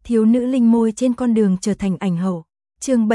Thiếu nữ linh môi trên con đường trở thành ảnh hậu. Chương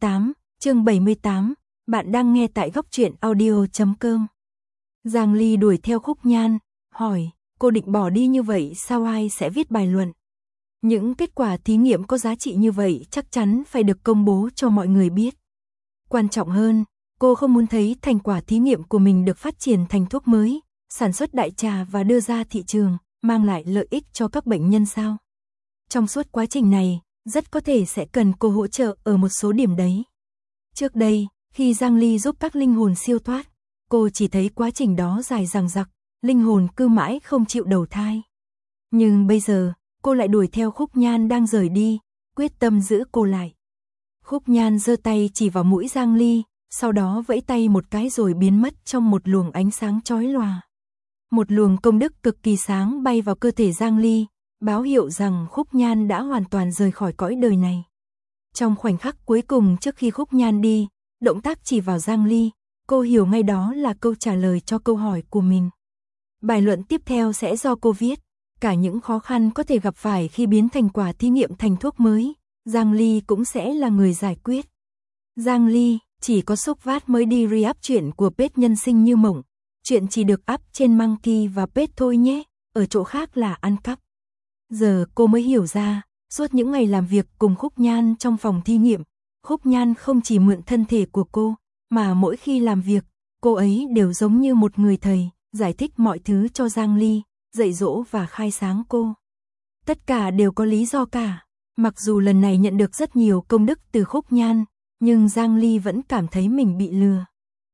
78, bạn đang nghe tại góc truyện audio.com. Giang Ly đuổi theo Khúc Nhan, hỏi, cô định bỏ đi như vậy sao ai sẽ viết bài luận? Những kết quả thí nghiệm có giá trị như vậy chắc chắn phải được công bố cho mọi người biết. Quan trọng hơn, cô không muốn thấy thành quả thí nghiệm của mình được phát triển thành thuốc mới, sản xuất đại trà và đưa ra thị trường, mang lại lợi ích cho các bệnh nhân sao? Trong suốt quá trình này, rất có thể sẽ cần cô hỗ trợ ở một số điểm đấy. Trước đây, khi Giang Ly giúp các linh hồn siêu thoát, cô chỉ thấy quá trình đó dài dằng dặc, linh hồn cứ mãi không chịu đầu thai. Nhưng bây giờ, cô lại đuổi theo Khúc Nhan đang rời đi, quyết tâm giữ cô lại. Khúc Nhan giơ tay chỉ vào mũi Giang Ly, sau đó vẫy tay một cái rồi biến mất trong một luồng ánh sáng chói lòa. Một luồng công đức cực kỳ sáng bay vào cơ thể Giang Ly, báo hiệu rằng Khúc Nhan đã hoàn toàn rời khỏi cõi đời này. Trong khoảnh khắc cuối cùng trước khi Khúc Nhan đi, động tác chỉ vào Giang Ly, cô hiểu ngay đó là câu trả lời cho câu hỏi của mình. Bài luận tiếp theo sẽ do cô viết, cả những khó khăn có thể gặp phải khi biến thành quả thí nghiệm thành thuốc mới, Giang Ly cũng sẽ là người giải quyết. Giang Ly, chỉ có Xúc Vát mới đi re-up chuyện của page nhân sinh như mộng, chuyện chỉ được up trên Monkey và page thôi nhé, ở chỗ khác là ăn cắp. Giờ cô mới hiểu ra, suốt những ngày làm việc cùng Khúc Nhan trong phòng thí nghiệm, Khúc Nhan không chỉ mượn thân thể của cô, mà mỗi khi làm việc, cô ấy đều giống như một người thầy, giải thích mọi thứ cho Giang Ly, dạy dỗ và khai sáng cô. Tất cả đều có lý do cả, mặc dù lần này nhận được rất nhiều công đức từ Khúc Nhan, nhưng Giang Ly vẫn cảm thấy mình bị lừa.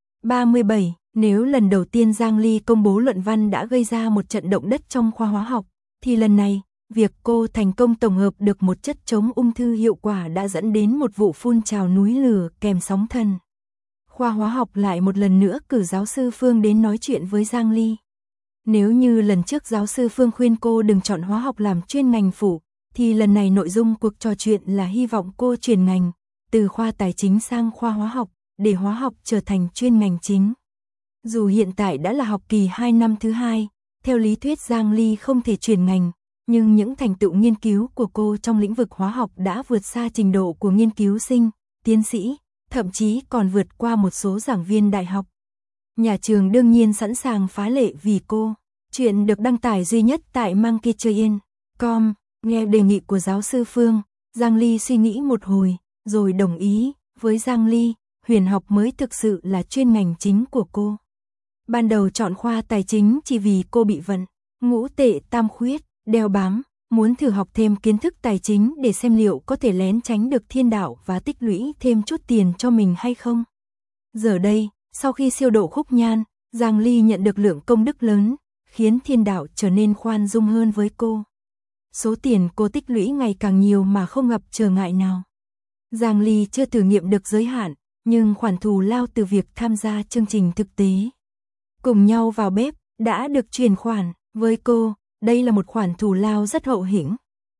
37. Nếu lần đầu tiên Giang Ly công bố luận văn đã gây ra một trận động đất trong khoa hóa học, thì lần này, việc cô thành công tổng hợp được một chất chống ung thư hiệu quả đã dẫn đến một vụ phun trào núi lửa kèm sóng thần. Khoa hóa học lại một lần nữa cử giáo sư Phương đến nói chuyện với Giang Ly. Nếu như lần trước giáo sư Phương khuyên cô đừng chọn hóa học làm chuyên ngành phụ, thì lần này nội dung cuộc trò chuyện là hy vọng cô chuyển ngành, từ khoa tài chính sang khoa hóa học, để hóa học trở thành chuyên ngành chính. Dù hiện tại đã là học kỳ 2 năm thứ 2, theo lý thuyết Giang Ly không thể chuyển ngành, nhưng những thành tựu nghiên cứu của cô trong lĩnh vực hóa học đã vượt xa trình độ của nghiên cứu sinh, tiến sĩ, thậm chí còn vượt qua một số giảng viên đại học. Nhà trường đương nhiên sẵn sàng phá lệ vì cô. Chuyện được đăng tải duy nhất tại monkeytrain.com. Nghe đề nghị của giáo sư Phương, Giang Ly suy nghĩ một hồi, rồi đồng ý. Với Giang Ly, huyền học mới thực sự là chuyên ngành chính của cô. Ban đầu chọn khoa tài chính chỉ vì cô bị vận ngũ tệ tam khuyết đeo bám, muốn thử học thêm kiến thức tài chính để xem liệu có thể lén tránh được thiên đạo và tích lũy thêm chút tiền cho mình hay không. Giờ đây, sau khi siêu độ Khúc Nhan, Giang Ly nhận được lượng công đức lớn, khiến thiên đạo trở nên khoan dung hơn với cô. Số tiền cô tích lũy ngày càng nhiều mà không gặp trở ngại nào. Giang Ly chưa thử nghiệm được giới hạn, nhưng khoản thù lao từ việc tham gia chương trình thực tế cùng nhau vào bếp đã được chuyển khoản. Với cô, đây là một khoản thù lao rất hậu hĩnh.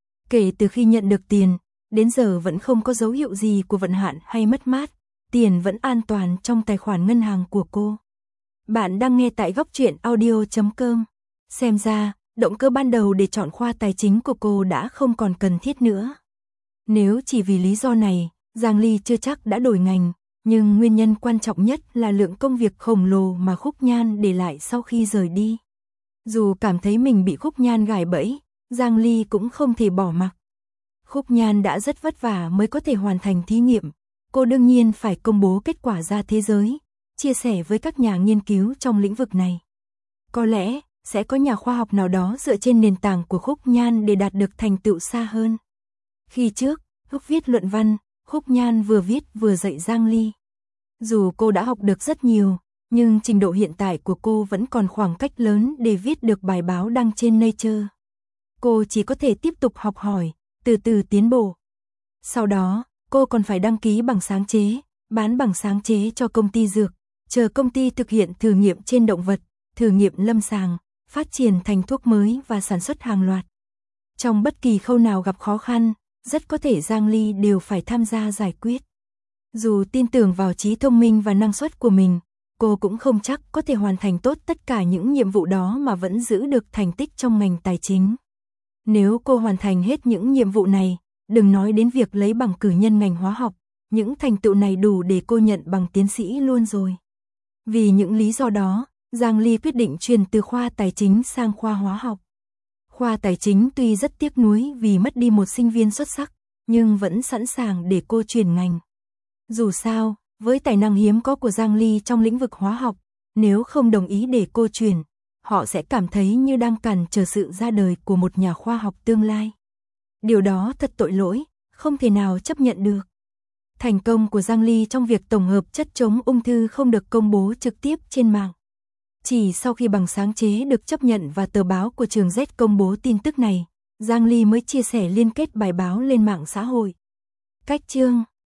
Kể từ khi nhận được tiền, đến giờ vẫn không có dấu hiệu gì của vận hạn hay mất mát, tiền vẫn an toàn trong tài khoản ngân hàng của cô. Bạn đang nghe tại góc truyện audio.com. Xem ra, động cơ ban đầu để chọn khoa tài chính của cô đã không còn cần thiết nữa. Nếu chỉ vì lý do này, Giang Ly chưa chắc đã đổi ngành, nhưng nguyên nhân quan trọng nhất là lượng công việc khổng lồ mà Khúc Nhan để lại sau khi rời đi. Dù cảm thấy mình bị Khúc Nhan gài bẫy, Giang Ly cũng không thể bỏ mặc. Khúc Nhan đã rất vất vả mới có thể hoàn thành thí nghiệm, cô đương nhiên phải công bố kết quả ra thế giới, chia sẻ với các nhà nghiên cứu trong lĩnh vực này. Có lẽ, sẽ có nhà khoa học nào đó dựa trên nền tảng của Khúc Nhan để đạt được thành tựu xa hơn. Khi trước, lúc viết luận văn, Khúc Nhan vừa viết vừa dạy Giang Ly. Dù cô đã học được rất nhiều, nhưng trình độ hiện tại của cô vẫn còn khoảng cách lớn để viết được bài báo đăng trên Nature. Cô chỉ có thể tiếp tục học hỏi, từ từ tiến bộ. Sau đó, cô còn phải đăng ký bằng sáng chế, bán bằng sáng chế cho công ty dược, chờ công ty thực hiện thử nghiệm trên động vật, thử nghiệm lâm sàng, phát triển thành thuốc mới và sản xuất hàng loạt. Trong bất kỳ khâu nào gặp khó khăn, rất có thể Giang Ly đều phải tham gia giải quyết. Dù tin tưởng vào trí thông minh và năng suất của mình, cô cũng không chắc có thể hoàn thành tốt tất cả những nhiệm vụ đó mà vẫn giữ được thành tích trong ngành tài chính. Nếu cô hoàn thành hết những nhiệm vụ này, Đừng nói đến việc lấy bằng cử nhân ngành hóa học, những thành tựu này đủ để cô nhận bằng tiến sĩ luôn rồi. Vì những lý do đó, Giang Ly quyết định chuyển từ khoa tài chính sang khoa hóa học. Khoa tài chính tuy rất tiếc nuối vì mất đi một sinh viên xuất sắc, nhưng vẫn sẵn sàng để cô chuyển ngành. Dù sao, với tài năng hiếm có của Giang Ly trong lĩnh vực hóa học, nếu không đồng ý để cô chuyển, họ sẽ cảm thấy như đang cản trở sự ra đời của một nhà khoa học tương lai. Điều đó thật tội lỗi, không thể nào chấp nhận được. Thành công của Giang Ly trong việc tổng hợp chất chống ung thư không được công bố trực tiếp trên mạng. Chỉ sau khi bằng sáng chế được chấp nhận và tờ báo của trường Z công bố tin tức này, Giang Ly mới chia sẻ liên kết bài báo lên mạng xã hội. Cách chương